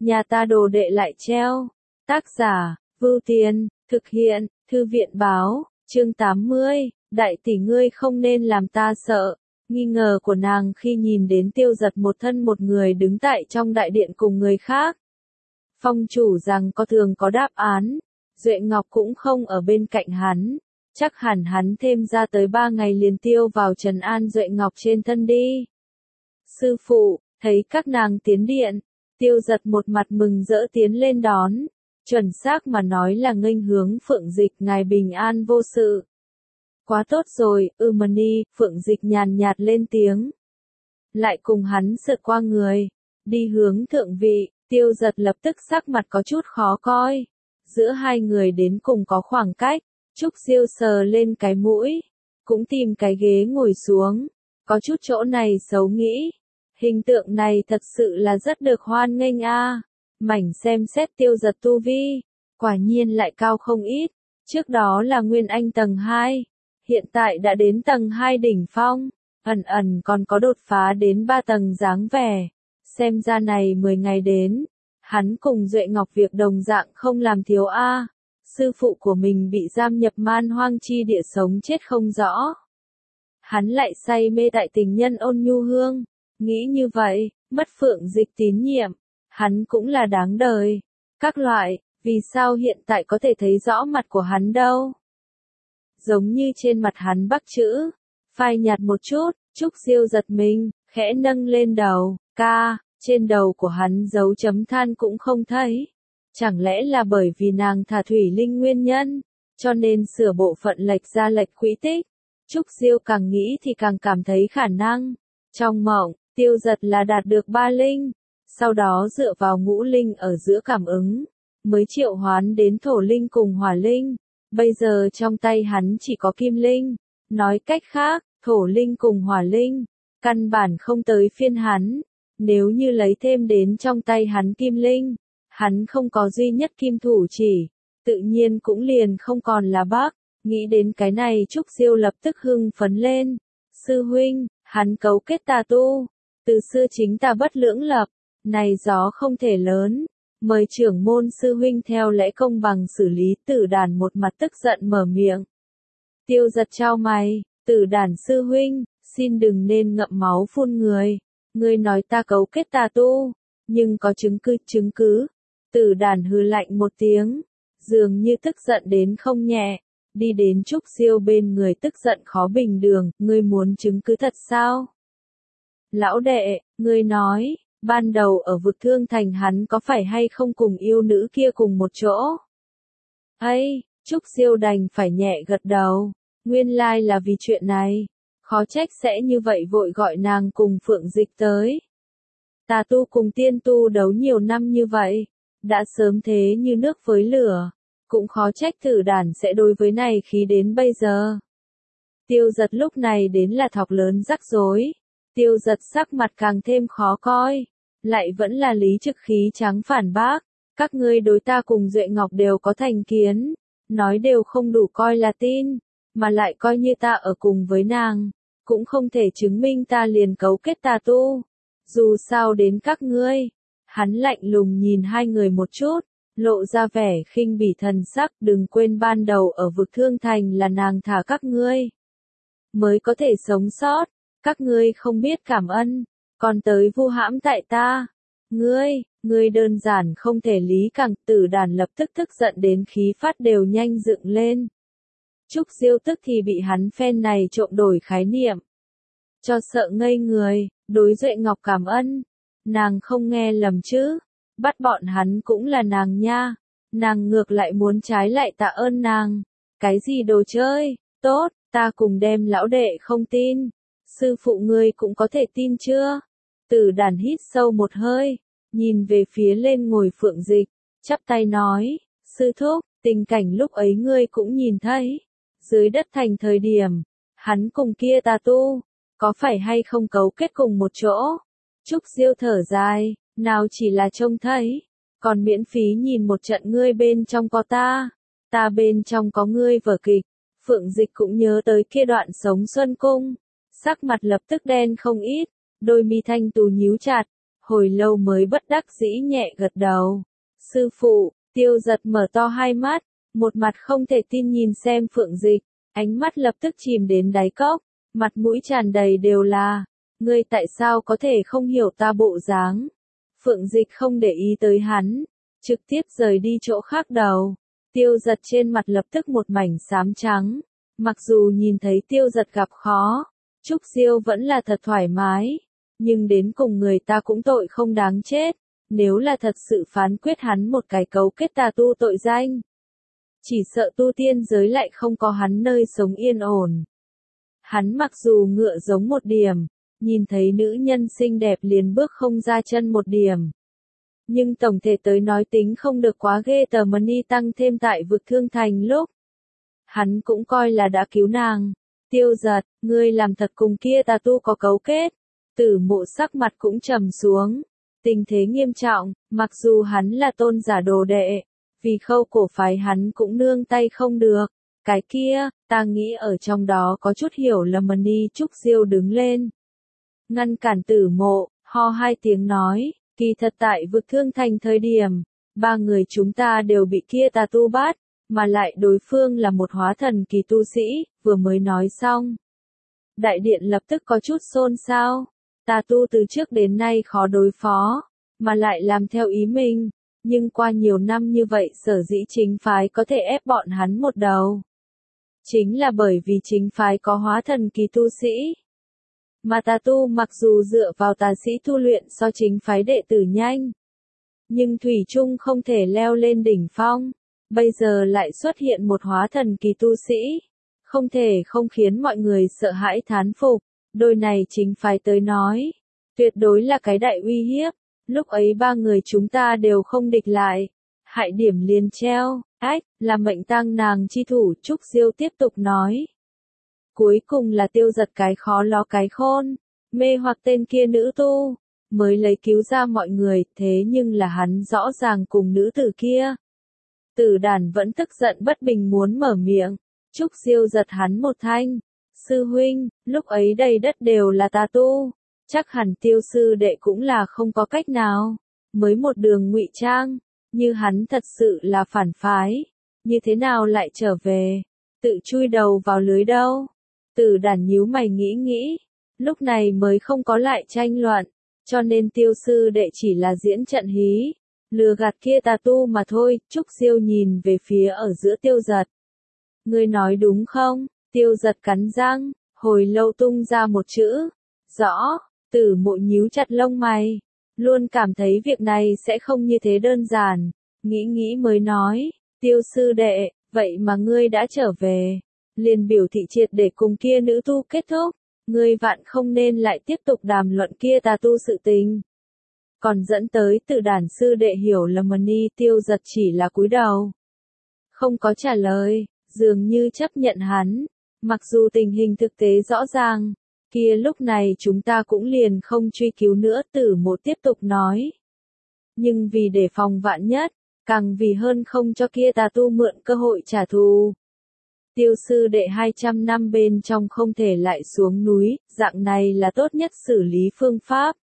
nhà ta đồ đệ lại treo. Tác giả, Vưu Tiền, thực hiện, Thư viện báo, chương 80, đại tỷ ngươi không nên làm ta sợ. Nghi ngờ của nàng khi nhìn đến Tiêu Giật một thân một người đứng tại trong đại điện cùng người khác. Phong chủ rằng thường có đáp án, Duệ Ngọc cũng không ở bên cạnh hắn, chắc hẳn hắn thêm ra tới 3 ngày liền tiêu vào trần an Duệ Ngọc trên thân đi. Sư phụ, thấy các nàng tiến điện, Tiêu Giật một mặt mừng rỡ tiến lên đón, chuẩn xác mà nói là nghênh hướng Phượng Dịch ngài bình an vô sự. Quá tốt rồi, Mani, Phượng Dịch nhàn nhạt lên tiếng. Lại cùng hắn sượt qua người, đi hướng thượng vị, Tiêu Giật lập tức sắc mặt có chút khó coi. Giữa hai người đến cùng có khoảng cách, Trúc Siêu sờ lên cái mũi, cũng tìm cái ghế ngồi xuống, có chút chỗ này xấu nghĩ. Hình tượng này thật sự là rất được hoan nghênh a. Mảnh xem xét Tiêu Giật tu vi, quả nhiên lại cao không ít, trước đó là Nguyên Anh tầng 2, hiện tại đã đến tầng 2 đỉnh phong, ẩn ẩn còn có đột phá đến 3 tầng dáng vẻ. Xem ra này 10 ngày đến, hắn cùng Duệ Ngọc việc đồng dạng không làm thiếu a. Sư phụ của mình bị giam nhập man hoang chi địa sống chết không rõ. Hắn lại say mê tại tình nhân Ôn Nhu Hương, nghĩ như vậy, mất Phượng Dịch tín nhiệm, hắn cũng là đáng đời. Các loại, vì sao hiện tại có thể thấy rõ mặt của hắn đâu? Giống như trên mặt hắn bắc chữ, phai nhạt một chút, Trúc Siêu giật mình, khẽ nâng lên đầu, trên đầu của hắn dấu chấm than cũng không thấy. Chẳng lẽ là bởi vì nàng thả thủy linh nguyên nhân, cho nên sửa bộ phận lệch ra lệch quỹ tích? Trúc Siêu càng nghĩ thì càng cảm thấy khả năng. Trong mộng, Tiêu Giật là đạt được 3 linh, sau đó dựa vào ngũ linh ở giữa cảm ứng, mới triệu hoán đến thổ linh cùng hỏa linh. Bây giờ trong tay hắn chỉ có kim linh, nói cách khác, thổ linh cùng hỏa linh, căn bản không tới phiên hắn. Nếu như lấy thêm đến trong tay hắn kim linh, hắn không có duy nhất kim thủ chỉ, tự nhiên cũng liền không còn là bác. Nghĩ đến cái này Trúc Siêu lập tức hưng phấn lên. Sư huynh, hắn cấu kết tà tu, từ xưa chính ta bất lưỡng lập, này gió không thể lớn. Mời trưởng môn sư huynh theo lẽ công bằng xử lý. Tử Đàn một mặt tức giận mở miệng. Tiêu Giật chau mày, Tử Đàn sư huynh, xin đừng nên ngậm máu phun người. Ngươi nói ta cấu kết tà tu, nhưng có chứng cứ. Tử Đàn hừ lạnh một tiếng, dường như tức giận đến không nhẹ, đi đến Trúc Siêu bên người tức giận khó bình đường, ngươi muốn chứng cứ thật sao? Lão đệ, ngươi nói, ban đầu ở vực Thương Thành hắn có phải hay không cùng yêu nữ kia cùng một chỗ? Ấy, Trúc Siêu đành phải nhẹ gật đầu, nguyên lai là vì chuyện này, khó trách sẽ như vậy vội gọi nàng cùng Phượng Dịch tới. Tà tu cùng tiên tu đấu nhiều năm như vậy, đã sớm thế như nước với lửa, cũng khó trách Tử Đàn sẽ đối với này khí đến bây giờ. Tiêu Giật lúc này đến là thọc lớn rắc rối, Tiêu Giật sắc mặt càng thêm khó coi, lại vẫn là lý trực khí trắng phản bác, các ngươi đối ta cùng Duệ Ngọc đều có thành kiến, nói đều không đủ coi là tin, mà lại coi như ta ở cùng với nàng, cũng không thể chứng minh ta liền cấu kết tà tu. Dù sao đến các ngươi, hắn lạnh lùng nhìn hai người một chút, lộ ra vẻ khinh bỉ thần sắc. Đừng quên ban đầu ở vực Thương Thành là nàng thả các ngươi mới có thể sống sót, các ngươi không biết cảm ơn, còn tới vu hãm tại ta. Ngươi đơn giản không thể lý càng. Tử Đàn lập tức tức giận đến khí phát đều nhanh dựng lên. Trúc Siêu tức thì bị hắn phen này trộm đổi khái niệm, cho sợ ngây người. Đối Duệ Ngọc cảm ơn, nàng không nghe lầm chứ, bắt bọn hắn cũng là nàng nha, nàng ngược lại muốn trái lại tạ ơn nàng. Cái gì đồ chơi, tốt, ta cùng đem lão đệ không tin, sư phụ ngươi cũng có thể tin chưa? Tử Đàn hít sâu một hơi, nhìn về phía lên ngồi Phượng Dịch, chắp tay nói, sư thúc, tình cảnh lúc ấy ngươi cũng nhìn thấy, dưới đất thành thời điểm, hắn cùng kia tà tu, có phải hay không cấu kết cùng một chỗ? Trúc Siêu thở dài, nào chỉ là trông thấy, còn miễn phí nhìn một trận. Ngươi bên trong có ta bên trong có ngươi vở kịch. Phượng Dịch cũng nhớ tới kia đoạn sống Xuân Cung, sắc mặt lập tức đen không ít, đôi mi thanh tú nhíu chặt, hồi lâu mới bất đắc dĩ nhẹ gật đầu. Sư phụ, Tiêu Giật mở to hai mắt, một mặt không thể tin nhìn xem Phượng Dịch, ánh mắt lập tức chìm đến đáy cốc, mặt mũi tràn đầy đều là, ngươi tại sao có thể không hiểu ta bộ dáng? Phượng Dịch không để ý tới hắn, trực tiếp rời đi chỗ khác đầu. Tiêu Giật trên mặt lập tức một mảnh xám trắng, mặc dù nhìn thấy Tiêu Giật gặp khó, Trúc Diêu vẫn là thật thoải mái, nhưng đến cùng người ta cũng tội không đáng chết, nếu là thật sự phán quyết hắn một cái cấu kết tà tu tội danh. Chỉ sợ tu tiên giới lại không có hắn nơi sống yên ổn. Hắn mặc dù ngựa giống một điểm, nhìn thấy nữ nhân xinh đẹp liền bước không ra chân một điểm. Nhưng tổng thể tới nói tính không được quá ghê tởm ni tăng thêm tại vực thương thành lúc. Hắn cũng coi là đã cứu nàng. Tiêu Giật, ngươi làm thật cùng kia tà tu có cấu kết. Tử Mộ sắc mặt cũng trầm xuống. Tình thế nghiêm trọng, mặc dù hắn là tôn giả đồ đệ, vì Khâu cổ phái hắn cũng nương tay không được. Cái kia, ta nghĩ ở trong đó có chút hiểu lầm ni. Trúc Diêu đứng lên, ngăn cản Tử Mộ, ho hai tiếng nói, kỳ thật tại vực thương thành thời điểm, ba người chúng ta đều bị kia tà tu bắt, mà lại đối phương là một hóa thần kỳ tu sĩ, vừa mới nói xong. Đại điện lập tức có chút xôn xao, tà tu từ trước đến nay khó đối phó, mà lại làm theo ý mình, nhưng qua nhiều năm như vậy sở dĩ chính phái có thể ép bọn hắn một đầu. Chính là bởi vì chính phái có hóa thần kỳ tu sĩ. Mà tà tu mặc dù dựa vào tà sĩ tu luyện so chính phái đệ tử nhanh, nhưng thủy chung không thể leo lên đỉnh phong, bây giờ lại xuất hiện một hóa thần kỳ tu sĩ, không thể không khiến mọi người sợ hãi thán phục, đôi này chính phái tới nói, tuyệt đối là cái đại uy hiếp, lúc ấy ba người chúng ta đều không địch lại, hại điểm liền treo, ách, là mệnh tang nàng chi thủ. Trúc Diêu tiếp tục nói. Cuối cùng là Tiêu Giật cái khó lo cái khôn, mê hoặc tên kia nữ tu, mới lấy cứu ra mọi người, thế nhưng là hắn rõ ràng cùng nữ tử kia. Tử Đản vẫn tức giận bất bình muốn mở miệng, Trúc Diêu giật hắn một thanh, sư huynh, lúc ấy đầy đất đều là tà tu, chắc hẳn Tiêu sư đệ cũng là không có cách nào, mới một đường ngụy trang, như hắn thật sự là phản phái, như thế nào lại trở về, tự chui đầu vào lưới đâu. Tử Đản nhíu mày nghĩ nghĩ, lúc này mới không có lại tranh luận, cho nên Tiêu sư đệ chỉ là diễn trận hí, lừa gạt kia tà tu mà thôi. Trúc Diêu nhìn về phía ở giữa Tiêu Giật. Ngươi nói đúng không? Tiêu Giật cắn răng, hồi lâu tung ra một chữ. Rõ. Tử Mộ nhíu chặt lông mày, luôn cảm thấy việc này sẽ không như thế đơn giản, nghĩ nghĩ mới nói, Tiêu sư đệ, vậy mà ngươi đã trở về, liền biểu thị triệt để cùng kia nữ tu kết thúc, ngươi vạn không nên lại tiếp tục đàm luận kia tà tu sự tình. Còn dẫn tới Tử Đản sư đệ hiểu lầm ni. Tiêu Giật chỉ là cúi đầu, không có trả lời, dường như chấp nhận hắn, mặc dù tình hình thực tế rõ ràng, kia lúc này chúng ta cũng liền không truy cứu nữa. Tử Mộ tiếp tục nói. Nhưng vì để phòng vạn nhất, càng vì hơn không cho kia tà tu mượn cơ hội trả thù. Tiêu sư đệ 200 năm bên trong không thể lại xuống núi, dạng này là tốt nhất xử lý phương pháp.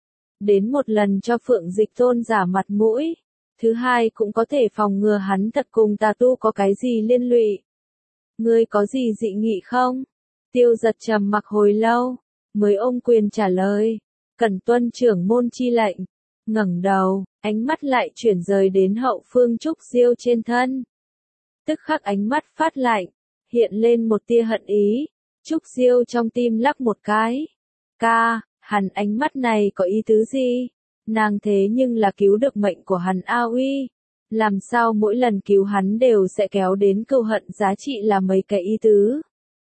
Đến một lần cho Phượng Dịch tôn giả mặt mũi, thứ hai cũng có thể phòng ngừa hắn thật cùng tà tu có cái gì liên lụy. Ngươi có gì dị nghị không? Tiêu Giật trầm mặc hồi lâu, mới ôm quyền trả lời, cẩn tuân trưởng môn chi lệnh. Ngẩng đầu, ánh mắt lại chuyển rời đến hậu phương Trúc Diêu trên thân. Tức khắc ánh mắt phát lạnh, hiện lên một tia hận ý. Trúc Diêu trong tim lắc một cái. Ca, hắn ánh mắt này có ý tứ gì? Nàng thế nhưng là cứu được mệnh của hắn A Uy. Làm sao mỗi lần cứu hắn đều sẽ kéo đến cừu hận, giá trị là mấy cái ý tứ?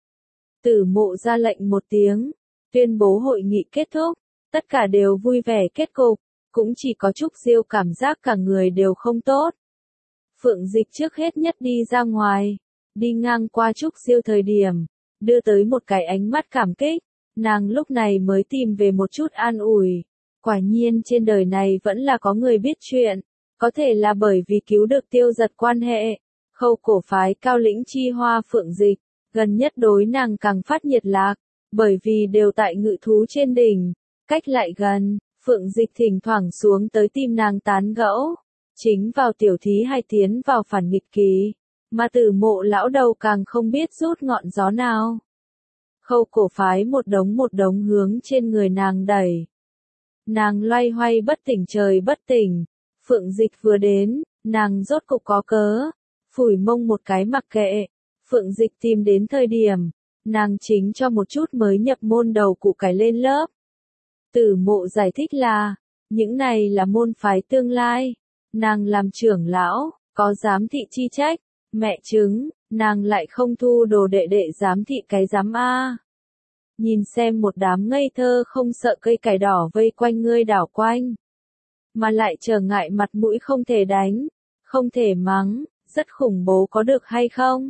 Tử Mộ ra lệnh một tiếng, tuyên bố hội nghị kết thúc, tất cả đều vui vẻ kết cục, cũng chỉ có Trúc Diêu cảm giác cả người đều không tốt. Phượng Dịch trước hết nhất đi ra ngoài, đi ngang qua Trúc Diêu thời điểm, đưa tới một cái ánh mắt cảm kích, nàng lúc này mới tìm về một chút an ủi. Quả nhiên trên đời này vẫn là có người biết chuyện, có thể là bởi vì cứu được Tiêu Giật quan hệ, Khâu cổ phái cao lĩnh chi hoa Phượng Dịch, gần nhất đối nàng càng phát nhiệt lạc, bởi vì đều tại ngự thú trên đỉnh, cách lại gần, Phượng Dịch thỉnh thoảng xuống tới tìm nàng tán gẫu. Chính vào tiểu thí hay tiến vào phản nghịch kỳ, mà Tử Mộ lão đầu càng không biết rút ngọn gió nào. Khâu cổ phái một đống hướng trên người nàng đẩy. Nàng loay hoay bất tỉnh trời bất tỉnh. Phượng Dịch vừa đến, nàng rốt cục có cớ, phủi mông một cái mặc kệ. Phượng Dịch tìm đến thời điểm, nàng chính cho một chút mới nhập môn đầu cụ cải lên lớp. Tử Mộ giải thích là, những này là môn phái tương lai, nàng làm trưởng lão, có giám thị chi trách, mẹ chứng, nàng lại không thu đồ đệ đệ giám thị cái giám a. Nhìn xem một đám ngây thơ không sợ cây cải đỏ vây quanh ngươi đảo quanh, mà lại trở ngại mặt mũi không thể đánh, không thể mắng, rất khủng bố có được hay không?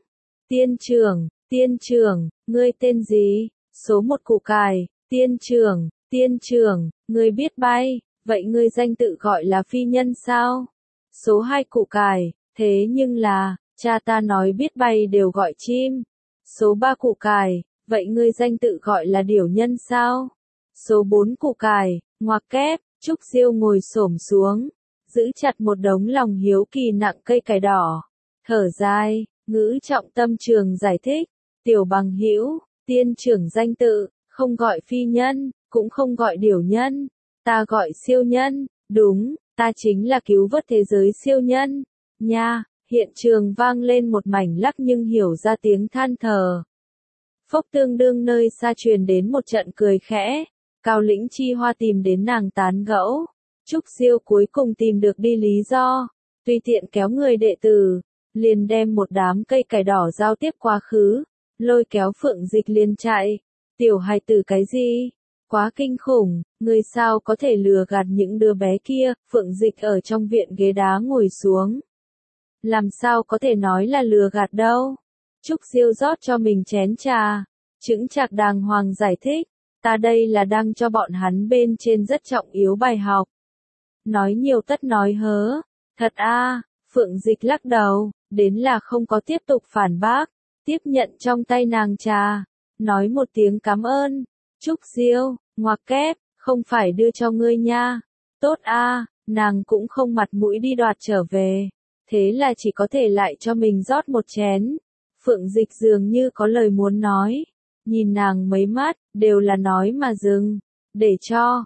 Tiên trưởng, ngươi tên gì? Số một củ cải, tiên trưởng, ngươi biết bay, vậy ngươi danh tự gọi là phi nhân sao? Số 2 củ cải, thế nhưng là, cha ta nói biết bay đều gọi chim. Số 3 củ cải, vậy ngươi danh tự gọi là điểu nhân sao? Số 4 củ cải, ngoặc kép, Trúc Diêu ngồi xổm xuống, giữ chặt một đống lòng hiếu kỳ nặng cây cải đỏ. Thở dài, ngữ trọng tâm trường giải thích, tiểu bằng hữu, tiên trưởng danh tự, không gọi phi nhân, cũng không gọi điểu nhân, ta gọi siêu nhân, đúng, ta chính là cứu vớt thế giới siêu nhân, nha, hiện trường vang lên một mảnh lắc nhưng hiểu ra tiếng than thở. Phốc tương đương nơi xa truyền đến một trận cười khẽ, Cao Lĩnh Chi Hoa tìm đến nàng tán gẫu, Trúc Diêu cuối cùng tìm được đi lý do, tùy tiện kéo người đệ tử, liền đem một đám cây cải đỏ giao tiếp quá khứ, lôi kéo Phượng Dịch liền chạy, tiểu hài tử cái gì? Quá kinh khủng, người sao có thể lừa gạt những đứa bé kia? Phượng Dịch ở trong viện ghế đá ngồi xuống. Làm sao có thể nói là lừa gạt đâu? Trúc Diêu rót cho mình chén trà, chững chạc đàng hoàng giải thích, ta đây là đang cho bọn hắn bên trên rất trọng yếu bài học. Nói nhiều tất nói hớ, thật a. Phượng Dịch lắc đầu, đến là không có tiếp tục phản bác, tiếp nhận trong tay nàng trà, nói một tiếng cảm ơn. Trúc Diêu, ngoặc kép, không phải đưa cho ngươi nha. Tốt a, nàng cũng không mặt mũi đi đoạt trở về, thế là chỉ có thể lại cho mình rót một chén. Phượng Dịch dường như có lời muốn nói, nhìn nàng mấy mắt, đều là nói mà dừng, để cho,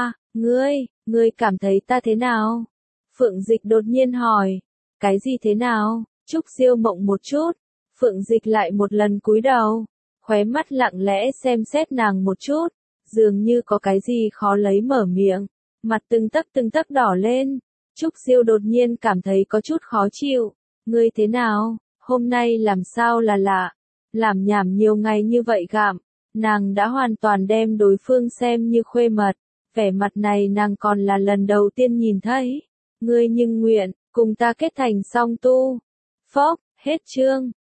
ngươi cảm thấy ta thế nào? Phượng Dịch đột nhiên hỏi, cái gì thế nào? Trúc Diêu mộng một chút, Phượng Dịch lại một lần cúi đầu, khóe mắt lặng lẽ xem xét nàng một chút, dường như có cái gì khó lấy mở miệng, mặt từng tấc đỏ lên. Trúc Diêu đột nhiên cảm thấy có chút khó chịu, ngươi thế nào, hôm nay làm sao là lạ, làm nhảm nhiều ngày như vậy gạm, nàng đã hoàn toàn đem đối phương xem như khuê mật, vẻ mặt này nàng còn là lần đầu tiên nhìn thấy, ngươi nhưng nguyện, cùng ta kết thành song tu. Phốc, hết chương.